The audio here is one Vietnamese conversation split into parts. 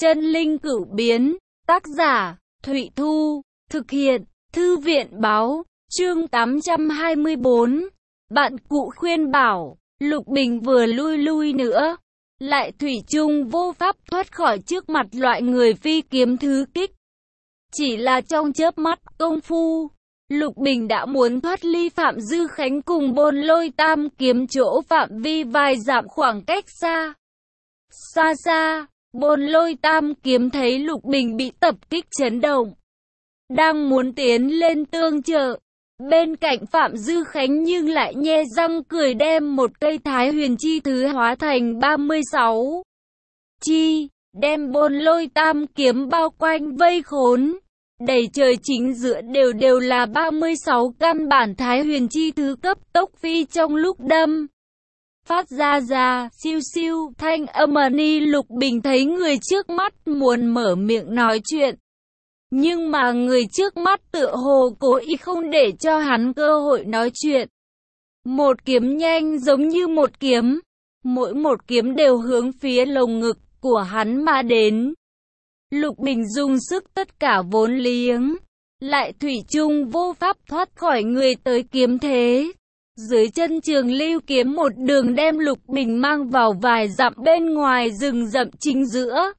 Chân linh cửu biến, tác giả, Thụy Thu, thực hiện, Thư viện báo, chương 824. Bạn cụ khuyên bảo, Lục Bình vừa lui nữa, lại thủy chung vô pháp thoát khỏi trước mặt loại người phi kiếm thứ kích. Chỉ là trong chớp mắt công phu, Lục Bình đã muốn thoát ly Phạm Dư Khánh cùng Bôn Lôi Tam kiếm chỗ phạm vi vài dặm khoảng cách xa. Xa, Bôn Lôi Tam kiếm thấy Lục Bình bị tập kích chấn động, đang muốn tiến lên tương trợ. Bên cạnh Phạm Dư Khánh nhưng lại nhe răng cười đem một cây Thái Huyền chi thứ hóa thành 36 chi, đem Bôn Lôi Tam kiếm bao quanh vây khốn. Đầy trời chính giữa đều là 36 căn bản Thái Huyền chi thứ cấp tốc phi trong lúc đâm. Phát ra siêu thanh âm ni. Lục Bình thấy người trước mắt muốn mở miệng nói chuyện, nhưng mà người trước mắt tựa hồ cố ý không để cho hắn cơ hội nói chuyện. Một kiếm nhanh giống như một kiếm, mỗi một kiếm đều hướng phía lồng ngực của hắn mà đến. Lục Bình dùng sức tất cả vốn liếng, lại thủy chung vô pháp thoát khỏi người tới kiếm thế. Dưới chân Trường Lưu kiếm một đường đem Lục Bình mang vào vài dặm bên ngoài rừng rậm chính giữa.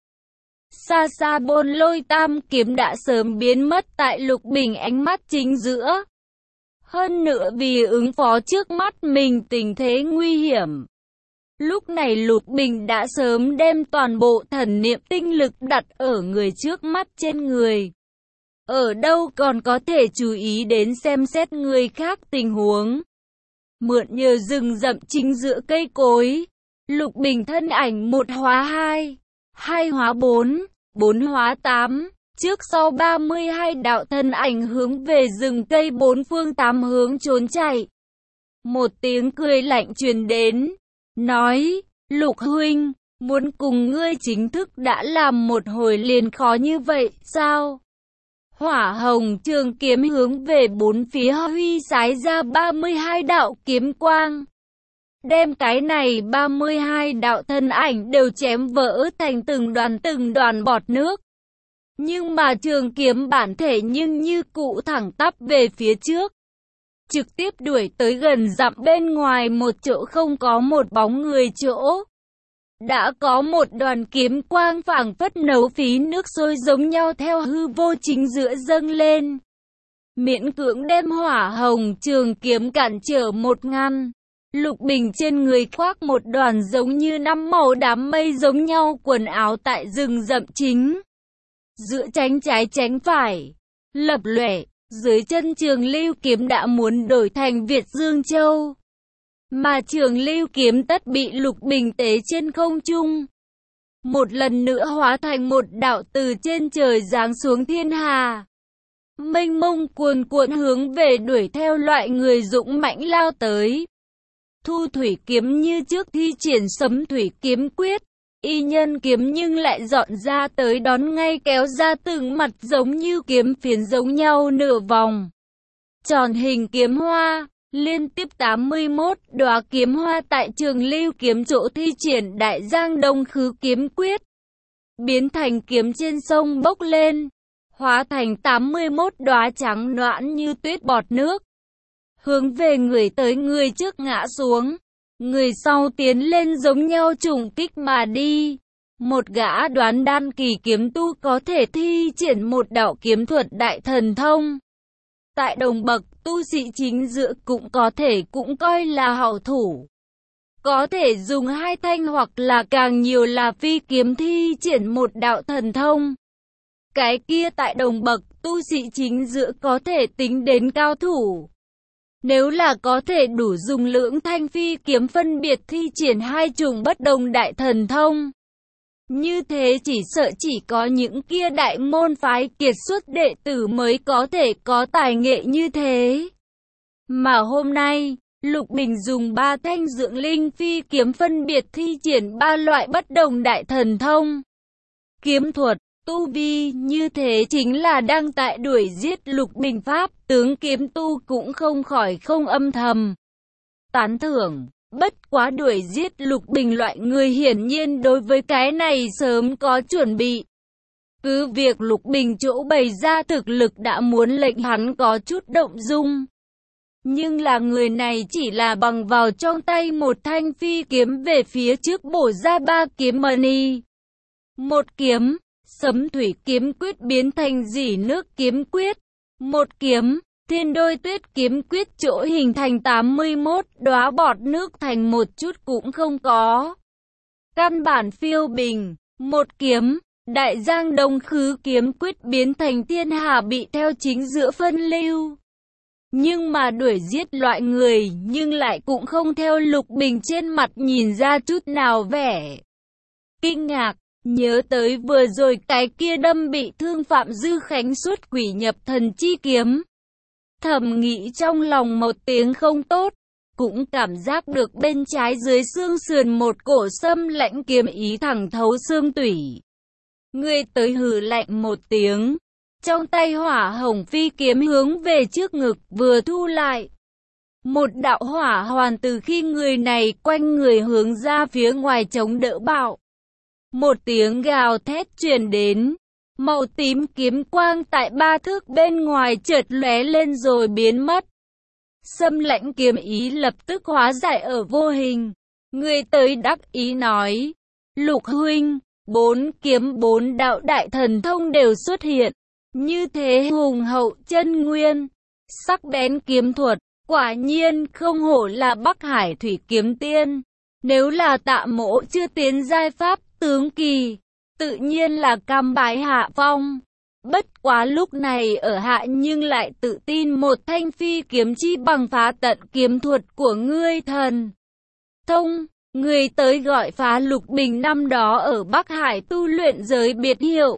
Xa Bôn Lôi Tam kiếm đã sớm biến mất tại Lục Bình ánh mắt chính giữa. Hơn nữa vì ứng phó trước mắt mình tình thế nguy hiểm, lúc này Lục Bình đã sớm đem toàn bộ thần niệm tinh lực đặt ở người trước mắt trên người. Ở đâu còn có thể chú ý đến xem xét người khác tình huống. Mượn nhờ rừng rậm chính giữa cây cối, Lục Bình thân ảnh một hóa hai, hai hóa bốn, bốn hóa tám, trước sau 32 đạo thân ảnh hướng về rừng cây bốn phương tám hướng trốn chạy. Một tiếng cười lạnh truyền đến, nói, Lục huynh, muốn cùng ngươi chính thức đã làm một hồi liền khó như vậy, sao? Hỏa hồng trường kiếm hướng về bốn phía huy sái ra 32 đạo kiếm quang. Đem cái này 32 đạo thân ảnh đều chém vỡ thành từng đoàn bọt nước. Nhưng mà trường kiếm bản thể nhưng như cụ thẳng tắp về phía trước, trực tiếp đuổi tới gần dặm bên ngoài một chỗ không có một bóng người chỗ. Đã có một đoàn kiếm quang phảng phất nấu phí nước sôi giống nhau theo hư vô chính giữa dâng lên, miễn cưỡng đem hỏa hồng trường kiếm cản trở một ngăn. Lục Bình trên người khoác một đoàn giống như năm màu đám mây giống nhau quần áo tại rừng rậm chính giữa, tránh trái tránh phải, lập lòe. Dưới chân Trường Lưu kiếm đã muốn đổi thành Việt Dương Châu, mà Trường Lưu kiếm tất bị Lục Bình tế trên không trung, một lần nữa hóa thành một đạo từ trên trời giáng xuống thiên hà, mênh mông cuồn cuộn hướng về đuổi theo loại người dũng mãnh lao tới. Thu thủy kiếm như trước thi triển Sấm thủy kiếm quyết, y nhân kiếm nhưng lại dọn ra tới đón ngay, kéo ra từng mặt giống như kiếm phiến giống nhau nửa vòng tròn hình kiếm hoa. Liên tiếp 81 đóa kiếm hoa tại Trường Lưu kiếm chỗ thi triển Đại Giang Đông Khứ kiếm quyết, biến thành kiếm trên sông bốc lên, hóa thành 81 đóa trắng noãn như tuyết bọt nước, hướng về người tới người trước ngã xuống, người sau tiến lên giống nhau trùng kích mà đi. Một gã đoán đan kỳ kiếm tu có thể thi triển một đạo kiếm thuật đại thần thông, tại đồng bậc tu sĩ chính giữa cũng coi là hảo thủ, có thể dùng hai thanh hoặc là càng nhiều là phi kiếm thi triển một đạo thần thông. Cái kia tại đồng bậc tu sĩ chính giữa có thể tính đến cao thủ. Nếu là có thể đủ dùng lưỡng thanh phi kiếm phân biệt thi triển hai chủng bất đồng đại thần thông, như thế chỉ sợ chỉ có những kia đại môn phái kiệt xuất đệ tử mới có thể có tài nghệ như thế. Mà hôm nay, Lục Bình dùng 3 thanh dưỡng linh phi kiếm phân biệt thi triển 3 loại bất đồng đại thần thông. Kiếm thuật, tu vi như thế chính là đang tại đuổi giết Lục Bình. Pháp tướng kiếm tu cũng không khỏi không âm thầm tán thưởng. Bất quá đuổi giết Lục Bình loại người hiển nhiên đối với cái này sớm có chuẩn bị. Cứ việc Lục Bình chỗ bày ra thực lực đã muốn lệnh hắn có chút động dung. Nhưng là người này chỉ là bằng vào trong tay một thanh phi kiếm về phía trước bổ ra 3 kiếm mani. Một kiếm, Sấm Thủy Kiếm Quyết biến thành Dỉ Nước Kiếm Quyết. Một kiếm, Thiên Đôi Tuyết Kiếm Quyết chỗ hình thành 81 đóa bọt nước thành một chút cũng không có. Căn bản phiêu bình. Một kiếm, Đại Giang Đông Khứ Kiếm Quyết biến thành thiên hà bị theo chính giữa phân lưu. Nhưng mà đuổi giết loại người nhưng lại cũng không theo Lục Bình trên mặt nhìn ra chút nào vẻ kinh ngạc. Nhớ tới vừa rồi cái kia đâm bị thương Phạm Dư Khánh suốt quỷ nhập thần chi kiếm. Thầm nghĩ trong lòng một tiếng không tốt. Cũng cảm giác được bên trái dưới xương sườn một cổ xâm lãnh kiếm ý thẳng thấu xương tủy. Người tới hừ lạnh một tiếng. Trong tay hỏa hồng phi kiếm hướng về trước ngực vừa thu lại. Một đạo hỏa hoàn từ khi người này quanh người hướng ra phía ngoài chống đỡ bạo. Một tiếng gào thét truyền đến. Màu tím kiếm quang tại 3 thước bên ngoài chợt lóe lên rồi biến mất. Xâm lãnh kiếm ý lập tức hóa giải ở vô hình. Người tới đắc ý nói. Lục huynh, 4 kiếm 4 đạo đại thần thông đều xuất hiện. Như thế hùng hậu chân nguyên, sắc bén kiếm thuật, quả nhiên không hổ là Bắc Hải Thủy Kiếm Tiên. Nếu là Tạ Mỗ chưa tiến giai pháp tướng kỳ, tự nhiên là cam bái hạ phong. Bất quá lúc này ở hạ nhưng lại tự tin một thanh phi kiếm chi bằng phá tận kiếm thuật của ngươi thần thông. Người tới gọi phá Lục Bình năm đó ở Bắc Hải tu luyện giới biệt hiệu.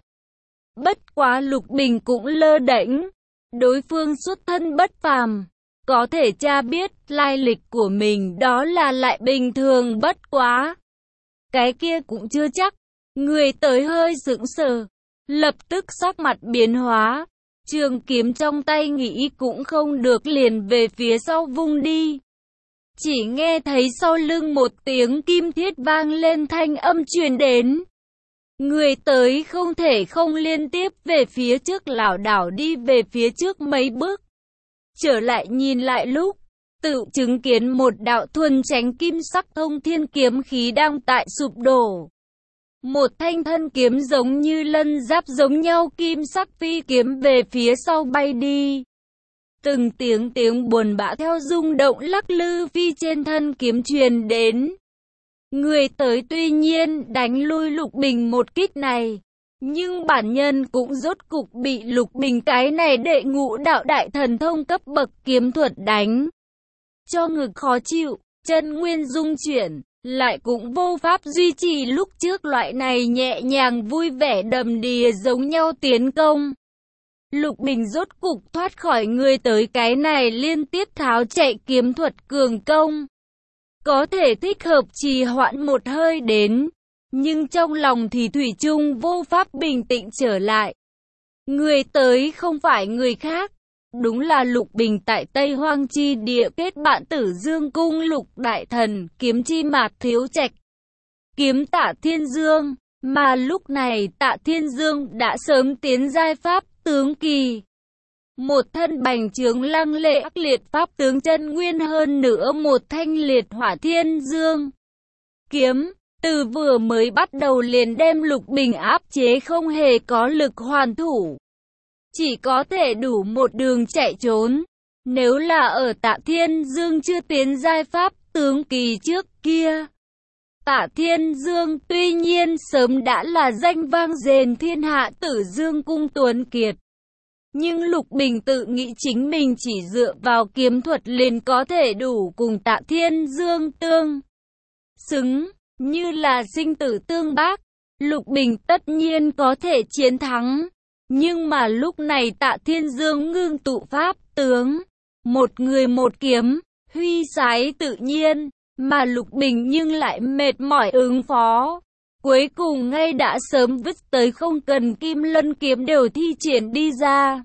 Bất quá Lục Bình cũng lơ đễnh, đối phương xuất thân bất phàm, có thể tra biết lai lịch của mình đó là lại bình thường bất quá. Cái kia cũng chưa chắc. Người tới hơi sững sờ, lập tức sắc mặt biến hóa, trường kiếm trong tay nghĩ cũng không được liền về phía sau vung đi. Chỉ nghe thấy sau lưng một tiếng kim thiết vang lên thanh âm truyền đến. Người tới không thể không liên tiếp về phía trước lảo đảo đi về phía trước mấy bước. Trở lại nhìn lại lúc, tự chứng kiến một đạo thuần chánh kim sắc thông thiên kiếm khí đang tại sụp đổ. Một thanh thân kiếm giống như lân giáp giống nhau kim sắc phi kiếm về phía sau bay đi. Từng tiếng buồn bã theo rung động lắc lư phi trên thân kiếm truyền đến. Người tới tuy nhiên đánh lui Lục Bình một kích này, nhưng bản nhân cũng rốt cục bị Lục Bình cái này đệ ngũ đạo đại thần thông cấp bậc kiếm thuật đánh cho ngực khó chịu, chân nguyên dung chuyển, lại cũng vô pháp duy trì lúc trước loại này nhẹ nhàng vui vẻ đầm đìa giống nhau tiến công. Lục Bình rốt cục thoát khỏi người tới cái này liên tiếp tháo chạy kiếm thuật cường công. Có thể thích hợp trì hoãn một hơi đến, nhưng trong lòng thì thủy chung vô pháp bình tĩnh trở lại. Người tới không phải người khác, đúng là Lục Bình tại Tây Hoang Chi địa kết bạn Tử Dương Cung Lục Đại Thần, kiếm chi Mạc Thiếu Trạch, kiếm Tạ Thiên Dương, mà lúc này Tạ Thiên Dương đã sớm tiến giai pháp tướng kỳ. Một thân bành trướng lăng lệ ác liệt pháp tướng chân nguyên hơn nữa một thanh liệt hỏa thiên dương kiếm, từ vừa mới bắt đầu liền đem Lục Bình áp chế không hề có lực hoàn thủ. Chỉ có thể đủ một đường chạy trốn. Nếu là ở Tạ Thiên Dương chưa tiến giai pháp tướng kỳ trước kia, Tạ Thiên Dương tuy nhiên sớm đã là danh vang rền thiên hạ Tử Dương Cung tuấn kiệt. Nhưng Lục Bình tự nghĩ chính mình chỉ dựa vào kiếm thuật liền có thể đủ cùng Tạ Thiên Dương tương xứng, như là sinh tử tương bác. Lục Bình tất nhiên có thể chiến thắng. Nhưng mà lúc này Tạ Thiên Dương ngưng tụ pháp tướng, một người một kiếm, huy sái tự nhiên, mà Lục Bình nhưng lại mệt mỏi ứng phó. Cuối cùng ngay đã sớm vứt tới không cần kim lân kiếm đều thi triển đi ra.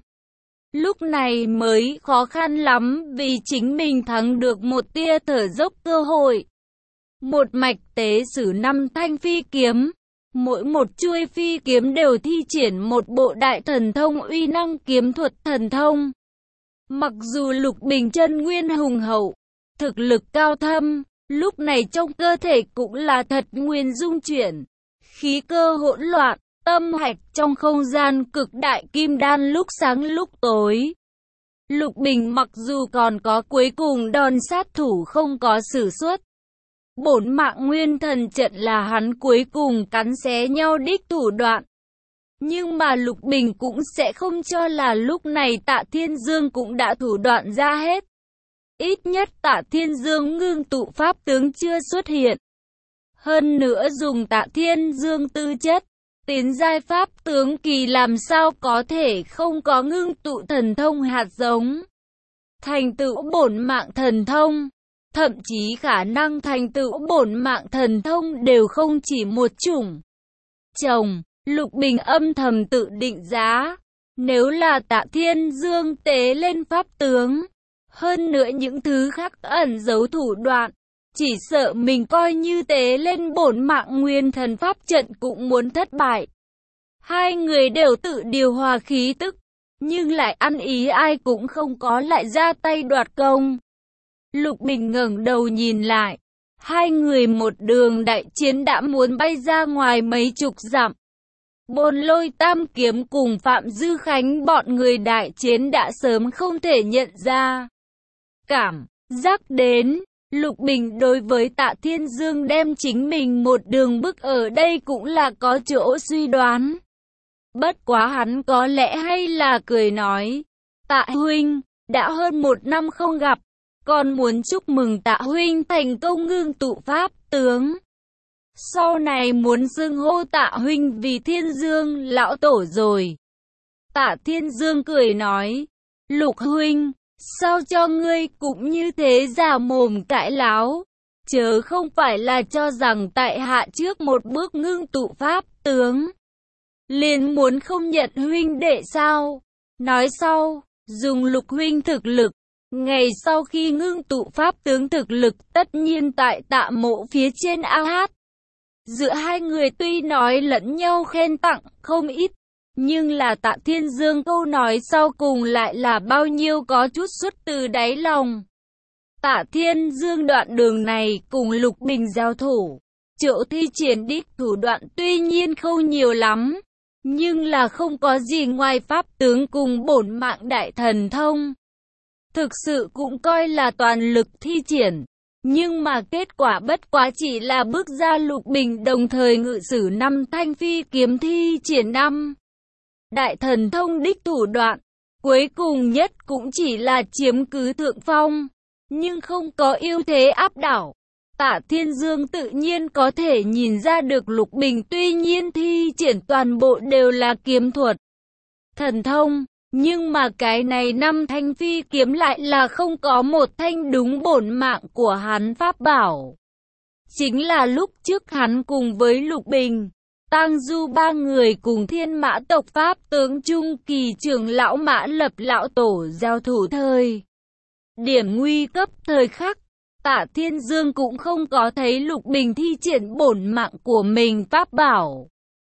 Lúc này mới khó khăn lắm vì chính mình thắng được một tia thở dốc cơ hội. Một mạch tế sử 5 thanh phi kiếm, Mỗi một chuôi phi kiếm đều thi triển một bộ đại thần thông uy năng kiếm thuật thần thông. Mặc dù Lục Bình chân nguyên hùng hậu, thực lực cao thâm, lúc này trong cơ thể cũng là thật nguyên dung chuyển, khí cơ hỗn loạn, tâm hạch trong không gian cực đại kim đan lúc sáng lúc tối. Lục Bình mặc dù còn có cuối cùng đòn sát thủ không có sử xuất. Bổn mạng nguyên thần trận là hắn cuối cùng cắn xé nhau đích thủ đoạn. Nhưng mà Lục Bình cũng sẽ không cho là lúc này Tạ Thiên Dương cũng đã thủ đoạn ra hết. Ít nhất Tạ Thiên Dương ngưng tụ pháp tướng chưa xuất hiện. Hơn nữa dùng Tạ Thiên Dương tư chất, tiến giai pháp tướng kỳ làm sao có thể không có ngưng tụ thần thông hạt giống. Thành tựu bổn mạng thần thông, thậm chí khả năng thành tựu bổn mạng thần thông đều không chỉ một chủng. Lục Bình âm thầm tự định giá, nếu là Tạ Thiên Dương tế lên pháp tướng, hơn nữa những thứ khác ẩn giấu thủ đoạn, chỉ sợ mình coi như tế lên bổn mạng nguyên thần pháp trận cũng muốn thất bại. Hai người đều tự điều hòa khí tức, nhưng lại ăn ý ai cũng không có lại ra tay đoạt công. Lục Bình ngẩng đầu nhìn lại, hai người một đường đại chiến đã muốn bay ra ngoài mấy chục dặm. Bồn Lôi Tam Kiếm cùng Phạm Dư Khánh bọn người đại chiến đã sớm không thể nhận ra. Cảm giác đến, Lục Bình đối với Tạ Thiên Dương đem chính mình một đường bước ở đây cũng là có chỗ suy đoán. Bất quá hắn có lẽ hay là cười nói, Tạ huynh, đã hơn 1 năm không gặp, còn muốn chúc mừng Tạ huynh thành công ngưng tụ pháp tướng. Sau này muốn xưng hô Tạ huynh vì Thiên Dương lão tổ rồi. Tạ Thiên Dương cười nói, Lục huynh, sao cho ngươi cũng như thế giả mồm cãi láo, chớ không phải là cho rằng tại hạ trước một bước ngưng tụ pháp tướng liền muốn không nhận huynh đệ sao? Nói sau, dùng Lục huynh thực lực, ngày sau khi ngưng tụ pháp tướng thực lực tất nhiên tại Tạ mộ phía trên ao hát. Giữa hai người tuy nói lẫn nhau khen tặng không ít, nhưng là Tạ Thiên Dương câu nói sau cùng lại là bao nhiêu có chút xuất từ đáy lòng. Tạ Thiên Dương đoạn đường này cùng Lục Bình giao thủ, chỗ thi triển đích thủ đoạn tuy nhiên không nhiều lắm, nhưng là không có gì ngoài pháp tướng cùng bổn mạng đại thần thông. Thực sự cũng coi là toàn lực thi triển. Nhưng mà kết quả bất quá chỉ là bước ra Lục Bình đồng thời ngự sử 5 thanh phi kiếm thi triển 5 đại thần thông đích thủ đoạn. Cuối cùng nhất cũng chỉ là chiếm cứ thượng phong, nhưng không có ưu thế áp đảo. Tạ Thiên Dương tự nhiên có thể nhìn ra được Lục Bình tuy nhiên thi triển toàn bộ đều là kiếm thuật, thần thông. Nhưng mà cái này 5 thanh phi kiếm lại là không có một thanh đúng bổn mạng của hắn pháp bảo. Chính là lúc trước hắn cùng với Lục Bình, Tang Du ba người cùng Thiên Mã tộc pháp tướng Trung Kỳ trưởng lão Mã Lập lão tổ giao thủ thời điểm nguy cấp thời khắc. Tạ Thiên Dương cũng không có thấy Lục Bình thi triển bổn mạng của mình pháp bảo.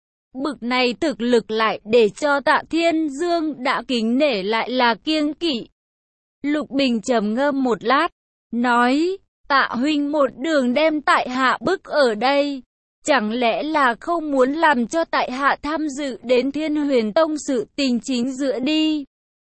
Bực này thực lực lại để cho Tạ Thiên Dương đã kính nể lại là kiêng kỵ. Lục Bình trầm ngâm một lát, nói, Tạ huynh một đường đem tại hạ bức ở đây, chẳng lẽ là không muốn làm cho tại hạ tham dự đến Thiên Huyền Tông sự tình chính giữa đi.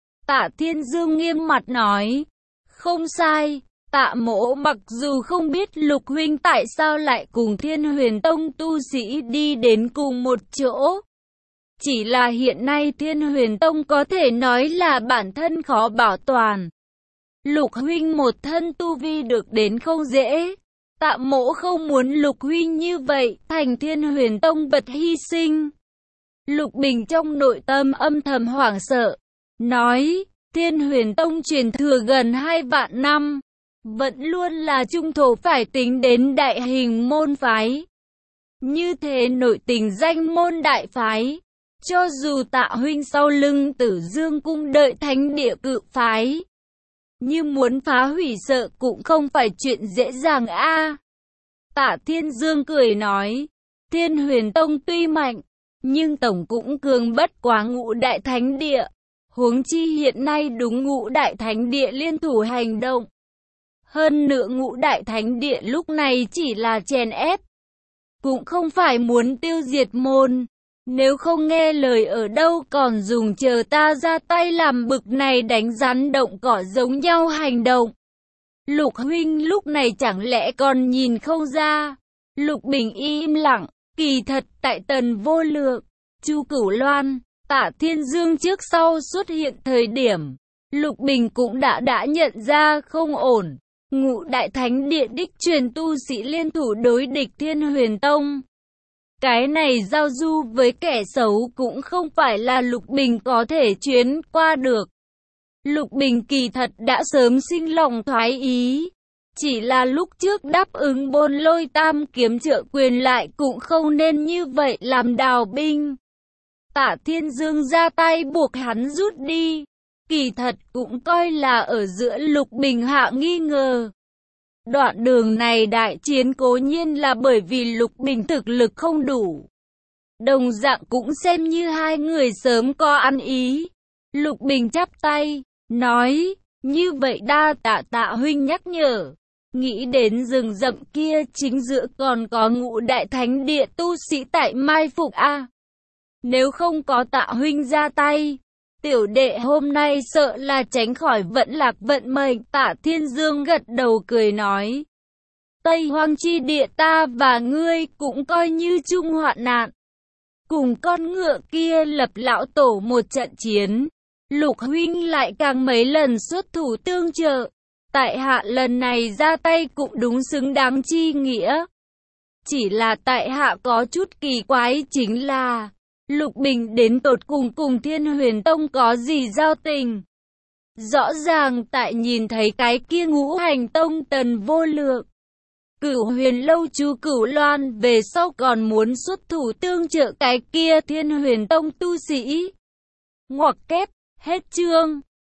Tạ Thiên Dương nghiêm mặt nói, không sai. Tạ mỗ mặc dù không biết Lục huynh tại sao lại cùng Thiên Huyền Tông tu sĩ đi đến cùng một chỗ. Chỉ là hiện nay Thiên Huyền Tông có thể nói là bản thân khó bảo toàn. Lục huynh một thân tu vi được đến không dễ. Tạ mỗ không muốn Lục huynh như vậy thành Thiên Huyền Tông bật hy sinh. Lục Bình trong nội tâm âm thầm hoảng sợ, nói, Thiên Huyền Tông truyền thừa gần 2 vạn năm. Vẫn luôn là trung thổ phải tính đến đại hình môn phái. Như thế nội tình danh môn đại phái. Cho dù Tạ huynh sau lưng Tử Dương cung đợi thánh địa cự phái, nhưng muốn phá hủy sợ cũng không phải chuyện dễ dàng a. Tạ Thiên Dương cười nói, Thiên Huyền Tông tuy mạnh, nhưng tổng cũng cường bất quá Ngũ Đại Thánh Địa. Huống chi hiện nay đúng Ngũ Đại Thánh Địa liên thủ hành động. Hơn nữa Ngũ Đại Thánh Địa lúc này chỉ là chèn ép, cũng không phải muốn tiêu diệt môn. Nếu không nghe lời ở đâu còn dùng chờ ta ra tay làm bực này đánh rắn động cỏ giống nhau hành động. Lục huynh lúc này chẳng lẽ còn nhìn không ra? Lục Bình im lặng, kỳ thật tại Tần Vô Lượng, Chu Cửu Loan, Tạ Thiên Dương trước sau xuất hiện thời điểm, Lục Bình cũng đã nhận ra không ổn. Ngũ Đại Thánh Địa đích truyền tu sĩ liên thủ đối địch Thiên Huyền Tông. Cái này giao du với kẻ xấu cũng không phải là Lục Bình có thể chuyến qua được. Lục Bình kỳ thật đã sớm sinh lòng thoái ý. Chỉ là lúc trước đáp ứng Bôn Lôi Tam kiếm trợ quyền lại cũng không nên như vậy làm đào binh. Tạ Thiên Dương ra tay buộc hắn rút đi. Kỳ thật cũng coi là ở giữa Lục Bình hạ nghi ngờ. Đoạn đường này đại chiến cố nhiên là bởi vì Lục Bình thực lực không đủ. Đồng dạng cũng xem như hai người sớm có ăn ý. Lục Bình chắp tay, nói, như vậy đa tạ Tạ huynh nhắc nhở. Nghĩ đến rừng rậm kia chính giữa còn có Ngũ Đại Thánh Địa tu sĩ tại mai phục a. Nếu không có Tạ huynh ra tay, tiểu đệ hôm nay sợ là tránh khỏi vận lạc vận mệnh. Tạ Thiên Dương gật đầu cười nói, Tây Hoang chi địa ta và ngươi cũng coi như chung hoạn nạn. Cùng con ngựa kia lập lão tổ một trận chiến, Lục huynh lại càng mấy lần xuất thủ tương trợ. Tại hạ lần này ra tay cũng đúng xứng đáng chi nghĩa. Chỉ là tại hạ có chút kỳ quái chính là Lục Bình đến tột cùng Thiên Huyền Tông có gì giao tình? Rõ ràng tại nhìn thấy cái kia Ngũ Hành Tông Tần Vô Lượng, Cửu Huyền Lâu Chu Cửu Loan về sau còn muốn xuất thủ tương trợ cái kia Thiên Huyền Tông tu sĩ. Ngoặc kép, hết chương.